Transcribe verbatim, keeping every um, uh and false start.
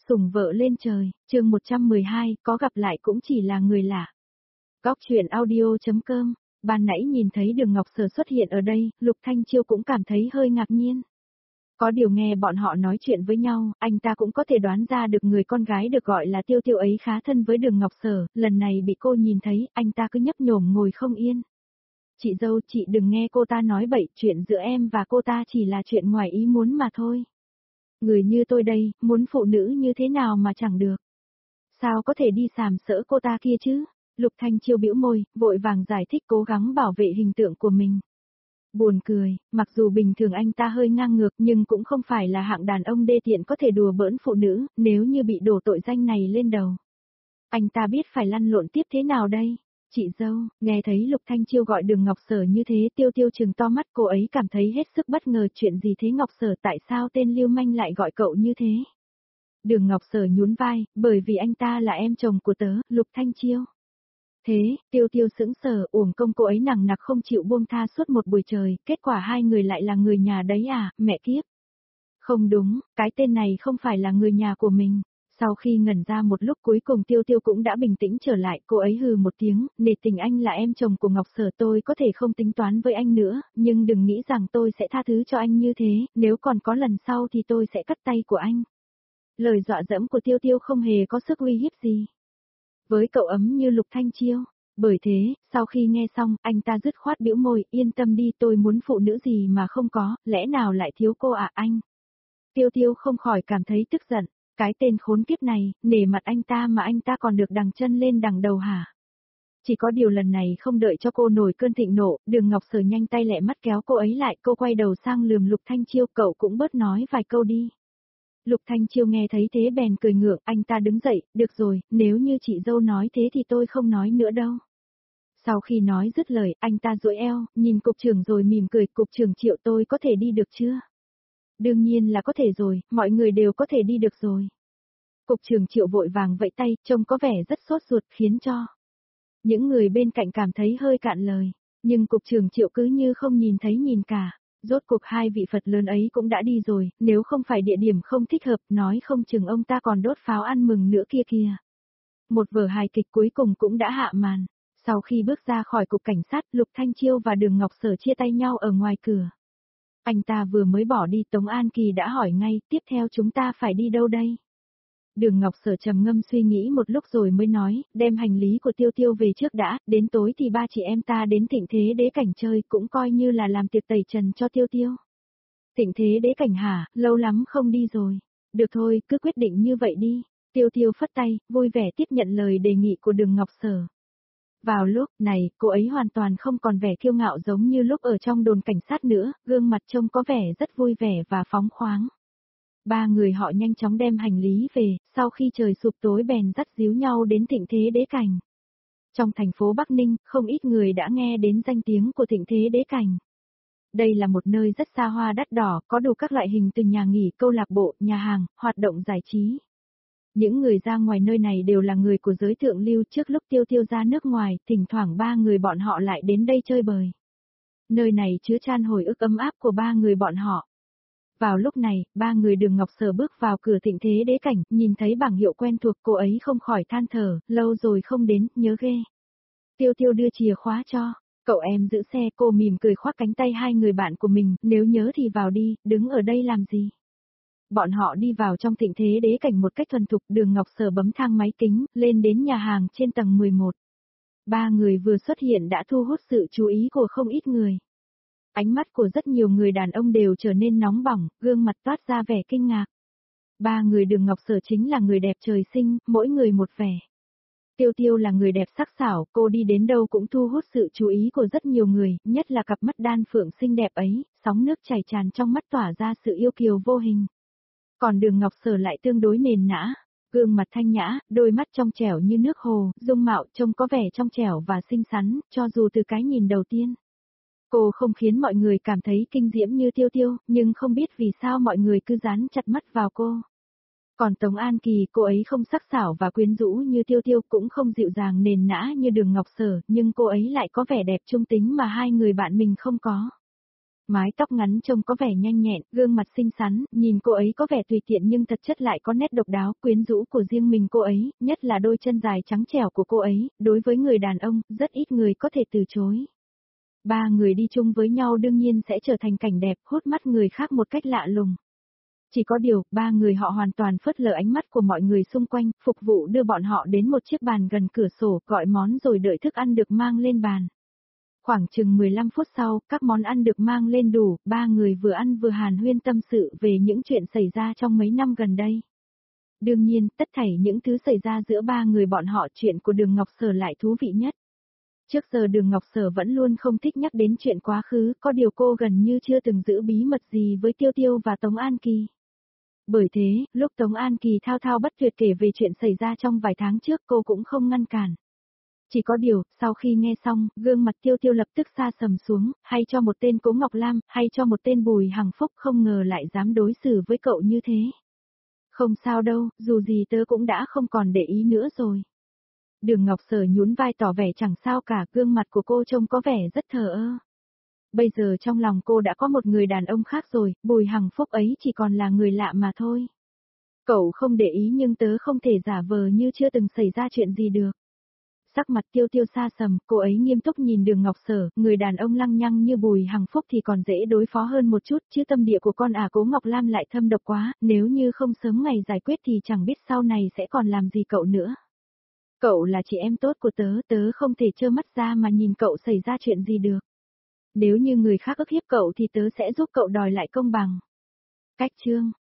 Sủng vợ lên trời, chương một trăm mười hai, có gặp lại cũng chỉ là người lạ. Góc truyện audio.com, ban nãy nhìn thấy Đường Ngọc Sở xuất hiện ở đây, Lục Thanh Chiêu cũng cảm thấy hơi ngạc nhiên. Có điều nghe bọn họ nói chuyện với nhau, anh ta cũng có thể đoán ra được người con gái được gọi là Tiêu Tiêu ấy khá thân với Đường Ngọc Sở, lần này bị cô nhìn thấy, anh ta cứ nhấp nhổm ngồi không yên. Chị dâu, chị đừng nghe cô ta nói bậy, chuyện giữa em và cô ta chỉ là chuyện ngoài ý muốn mà thôi. Người như tôi đây, muốn phụ nữ như thế nào mà chẳng được. Sao có thể đi sàm sỡ cô ta kia chứ? Lục Thanh Chiêu bĩu môi, vội vàng giải thích cố gắng bảo vệ hình tượng của mình. Buồn cười, mặc dù bình thường anh ta hơi ngang ngược nhưng cũng không phải là hạng đàn ông đê tiện có thể đùa bỡn phụ nữ, nếu như bị đổ tội danh này lên đầu. Anh ta biết phải lăn lộn tiếp thế nào đây? Chị dâu, nghe thấy Lục Thanh Chiêu gọi Đường Ngọc Sở như thế, Tiêu Tiêu trừng to mắt, cô ấy cảm thấy hết sức bất ngờ, chuyện gì thế Ngọc Sở, tại sao tên lưu manh lại gọi cậu như thế? Đường Ngọc Sở nhún vai, bởi vì anh ta là em chồng của tớ, Lục Thanh Chiêu. Thế, Tiêu Tiêu sững sờ, uổng công cô ấy nằng nặc không chịu buông tha suốt một buổi trời, kết quả hai người lại là người nhà đấy à, mẹ kiếp. Không đúng, cái tên này không phải là người nhà của mình. Sau khi ngẩn ra một lúc cuối cùng Tiêu Tiêu cũng đã bình tĩnh trở lại, cô ấy hừ một tiếng, nể tình anh là em chồng của Ngọc Sở, tôi có thể không tính toán với anh nữa, nhưng đừng nghĩ rằng tôi sẽ tha thứ cho anh như thế, nếu còn có lần sau thì tôi sẽ cắt tay của anh. Lời dọa dẫm của Tiêu Tiêu không hề có sức uy hiếp gì. Với cậu ấm như Lục Thanh Chiêu, bởi thế, sau khi nghe xong, anh ta dứt khoát bĩu môi, yên tâm đi, tôi muốn phụ nữ gì mà không có, lẽ nào lại thiếu cô à anh? Tiêu Tiêu không khỏi cảm thấy tức giận. Cái tên khốn kiếp này, nể mặt anh ta mà anh ta còn được đằng chân lên đằng đầu hả? Chỉ có điều lần này không đợi cho cô nổi cơn thịnh nộ, Đường Ngọc Sở nhanh tay lẹ mắt kéo cô ấy lại, cô quay đầu sang lườm Lục Thanh Chiêu, cậu cũng bớt nói vài câu đi. Lục Thanh Chiêu nghe thấy thế bèn cười ngượng, anh ta đứng dậy, được rồi, nếu như chị dâu nói thế thì tôi không nói nữa đâu. Sau khi nói dứt lời, anh ta duỗi eo, nhìn cục trưởng rồi mỉm cười, cục trưởng Triệu, tôi có thể đi được chưa? Đương nhiên là có thể rồi, mọi người đều có thể đi được rồi. Cục trưởng Triệu vội vàng vẫy tay, trông có vẻ rất sốt ruột, khiến cho những người bên cạnh cảm thấy hơi cạn lời. Nhưng cục trưởng Triệu cứ như không nhìn thấy nhìn cả. Rốt cuộc hai vị Phật lớn ấy cũng đã đi rồi, nếu không phải địa điểm không thích hợp, nói không chừng ông ta còn đốt pháo ăn mừng nữa kia kìa. Một vở hài kịch cuối cùng cũng đã hạ màn. Sau khi bước ra khỏi cục cảnh sát, Lục Thanh Chiêu và Đường Ngọc Sở chia tay nhau ở ngoài cửa. Anh ta vừa mới bỏ đi, Tống An Kỳ đã hỏi ngay, tiếp theo chúng ta phải đi đâu đây? Đường Ngọc Sở trầm ngâm suy nghĩ một lúc rồi mới nói, đem hành lý của Tiêu Tiêu về trước đã, đến tối thì ba chị em ta đến Thịnh Thế Đế Cảnh chơi, cũng coi như là làm tiệc tẩy trần cho Tiêu Tiêu. Thịnh Thế Đế Cảnh hả, lâu lắm không đi rồi. Được thôi, cứ quyết định như vậy đi. Tiêu Tiêu phất tay, vui vẻ tiếp nhận lời đề nghị của Đường Ngọc Sở. Vào lúc này, cô ấy hoàn toàn không còn vẻ kiêu ngạo giống như lúc ở trong đồn cảnh sát nữa, gương mặt trông có vẻ rất vui vẻ và phóng khoáng. Ba người họ nhanh chóng đem hành lý về, sau khi trời sụp tối bèn dắt díu nhau đến Thịnh Thế Đế Cảnh. Trong thành phố Bắc Ninh, không ít người đã nghe đến danh tiếng của Thịnh Thế Đế Cảnh. Đây là một nơi rất xa hoa đắt đỏ, có đủ các loại hình từ nhà nghỉ, câu lạc bộ, nhà hàng, hoạt động giải trí. Những người ra ngoài nơi này đều là người của giới thượng lưu, trước lúc Tiêu Tiêu ra nước ngoài, thỉnh thoảng ba người bọn họ lại đến đây chơi bời. Nơi này chứa chan hồi ức ấm áp của ba người bọn họ. Vào lúc này, ba người Đường Ngọc Sở bước vào cửa Thịnh Thế Đế Cảnh, nhìn thấy bảng hiệu quen thuộc, cô ấy không khỏi than thở, lâu rồi không đến, nhớ ghê. Tiêu Tiêu đưa chìa khóa cho, cậu em giữ xe, cô mỉm cười khoác cánh tay hai người bạn của mình, nếu nhớ thì vào đi, đứng ở đây làm gì. Bọn họ đi vào trong Thịnh Thế Đế Cảnh một cách thuần thục, Đường Ngọc Sở bấm thang máy kính, lên đến nhà hàng trên tầng mười một. Ba người vừa xuất hiện đã thu hút sự chú ý của không ít người. Ánh mắt của rất nhiều người đàn ông đều trở nên nóng bỏng, gương mặt toát ra vẻ kinh ngạc. Ba người Đường Ngọc Sở chính là người đẹp trời sinh, mỗi người một vẻ. Tiêu Tiêu là người đẹp sắc sảo, cô đi đến đâu cũng thu hút sự chú ý của rất nhiều người, nhất là cặp mắt đan phượng xinh đẹp ấy, sóng nước chảy tràn trong mắt tỏa ra sự yêu kiều vô hình. Còn Đường Ngọc Sở lại tương đối nền nã, gương mặt thanh nhã, đôi mắt trong trẻo như nước hồ, dung mạo trông có vẻ trong trẻo và xinh xắn, cho dù từ cái nhìn đầu tiên. Cô không khiến mọi người cảm thấy kinh diễm như Tiêu Tiêu, nhưng không biết vì sao mọi người cứ dán chặt mắt vào cô. Còn Tống An Kỳ, cô ấy không sắc sảo và quyến rũ như Tiêu Tiêu, cũng không dịu dàng nền nã như Đường Ngọc Sở, nhưng cô ấy lại có vẻ đẹp trung tính mà hai người bạn mình không có. Mái tóc ngắn trông có vẻ nhanh nhẹn, gương mặt xinh xắn, nhìn cô ấy có vẻ tùy tiện nhưng thật chất lại có nét độc đáo, quyến rũ của riêng mình cô ấy, nhất là đôi chân dài trắng trẻo của cô ấy, đối với người đàn ông, rất ít người có thể từ chối. Ba người đi chung với nhau đương nhiên sẽ trở thành cảnh đẹp, hút mắt người khác một cách lạ lùng. Chỉ có điều, ba người họ hoàn toàn phớt lờ ánh mắt của mọi người xung quanh, phục vụ đưa bọn họ đến một chiếc bàn gần cửa sổ, gọi món rồi đợi thức ăn được mang lên bàn. Khoảng chừng mười lăm phút sau, các món ăn được mang lên đủ, ba người vừa ăn vừa hàn huyên tâm sự về những chuyện xảy ra trong mấy năm gần đây. Đương nhiên, tất thảy những thứ xảy ra giữa ba người bọn họ, chuyện của Đường Ngọc Sở lại thú vị nhất. Trước giờ Đường Ngọc Sở vẫn luôn không thích nhắc đến chuyện quá khứ, có điều cô gần như chưa từng giữ bí mật gì với Tiêu Tiêu và Tống An Kỳ. Bởi thế, lúc Tống An Kỳ thao thao bất tuyệt kể về chuyện xảy ra trong vài tháng trước cô cũng không ngăn cản. Chỉ có điều, sau khi nghe xong, gương mặt Tiêu Tiêu lập tức xa sầm xuống, hay cho một tên Cố Ngọc Lam, hay cho một tên Bùi Hằng Phúc không ngờ lại dám đối xử với cậu như thế. Không sao đâu, dù gì tớ cũng đã không còn để ý nữa rồi. Đường Ngọc Sở nhún vai tỏ vẻ chẳng sao cả, gương mặt của cô trông có vẻ rất thờ ơ. Bây giờ trong lòng cô đã có một người đàn ông khác rồi, Bùi Hằng Phúc ấy chỉ còn là người lạ mà thôi. Cậu không để ý nhưng tớ không thể giả vờ như chưa từng xảy ra chuyện gì được. Sắc mặt Tiêu Tiêu xa sầm, cô ấy nghiêm túc nhìn Đường Ngọc Sở, người đàn ông lăng nhăng như Bùi Hằng Phúc thì còn dễ đối phó hơn một chút, chứ tâm địa của con ả Cố Ngọc Lam lại thâm độc quá, nếu như không sớm ngày giải quyết thì chẳng biết sau này sẽ còn làm gì cậu nữa. Cậu là chị em tốt của tớ, tớ không thể trơ mắt ra mà nhìn cậu xảy ra chuyện gì được. Nếu như người khác ức hiếp cậu thì tớ sẽ giúp cậu đòi lại công bằng. Cách chương